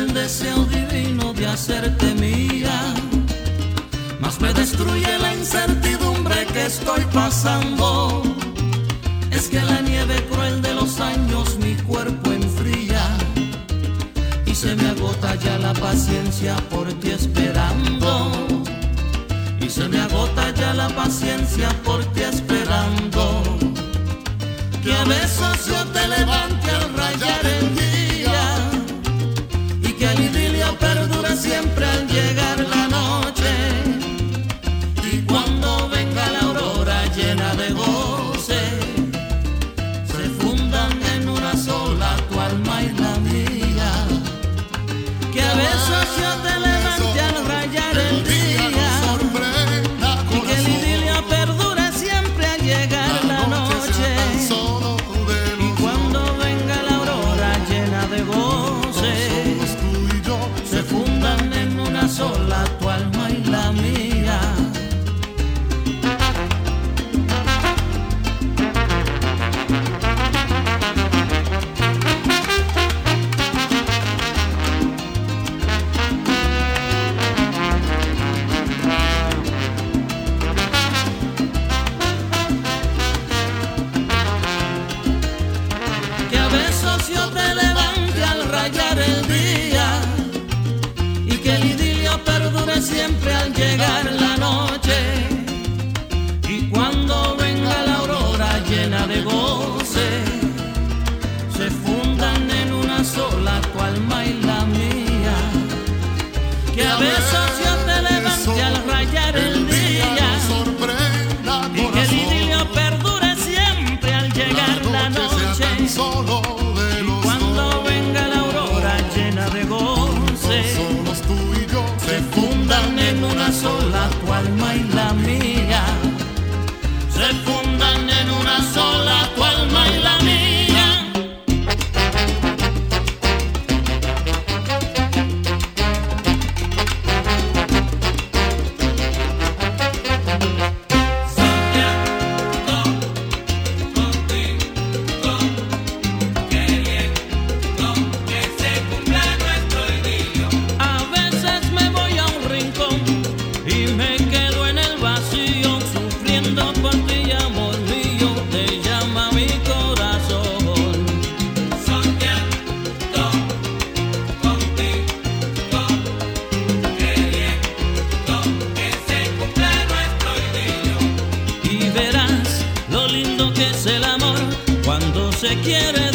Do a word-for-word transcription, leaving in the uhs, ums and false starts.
el deseo divino de hacerte mía, mas me destruye la incertidumbre que estoy pasando. Es que la nieve cruel de los años mi cuerpo enfría y se me agota ya la paciencia por ti esperando. Y se me agota ya la paciencia por ti esperando. Que a besos yo te levante al rayar el día y que el idilio perdure siempre al llegar la noche. Y cuando venga la aurora llena de goce, se fundan en una sola tu alma y la mía. Que a besos yo te levante al rayar el día y que el idilio perdure siempre al llegar la noche. Y cuando venga la aurora llena de goce, se fundan en una sola tu alma y la mía. Que a besos yo te levante al rayar el día y que el idilio perdure siempre al llegar la noche. Y cuando venga la aurora llena de goce, se fundan en una sola tu alma y la mía. Que a besos yo te levante al rayar el día y que el idilio perdure siempre al llegar la noche. Y cuando venga la aurora llena de goce, se fundan en una sola tu alma y la mía. Se fundan en una sola tu alma y la mía. A veces me voy a un rincón y me quedo en el vacío, sufriendo por ti, amor mío, te llama mi corazón. Soñando contigo, queriendo que se cumpla nuestro idilio. Y verás lo lindo que es el amor cuando se quiere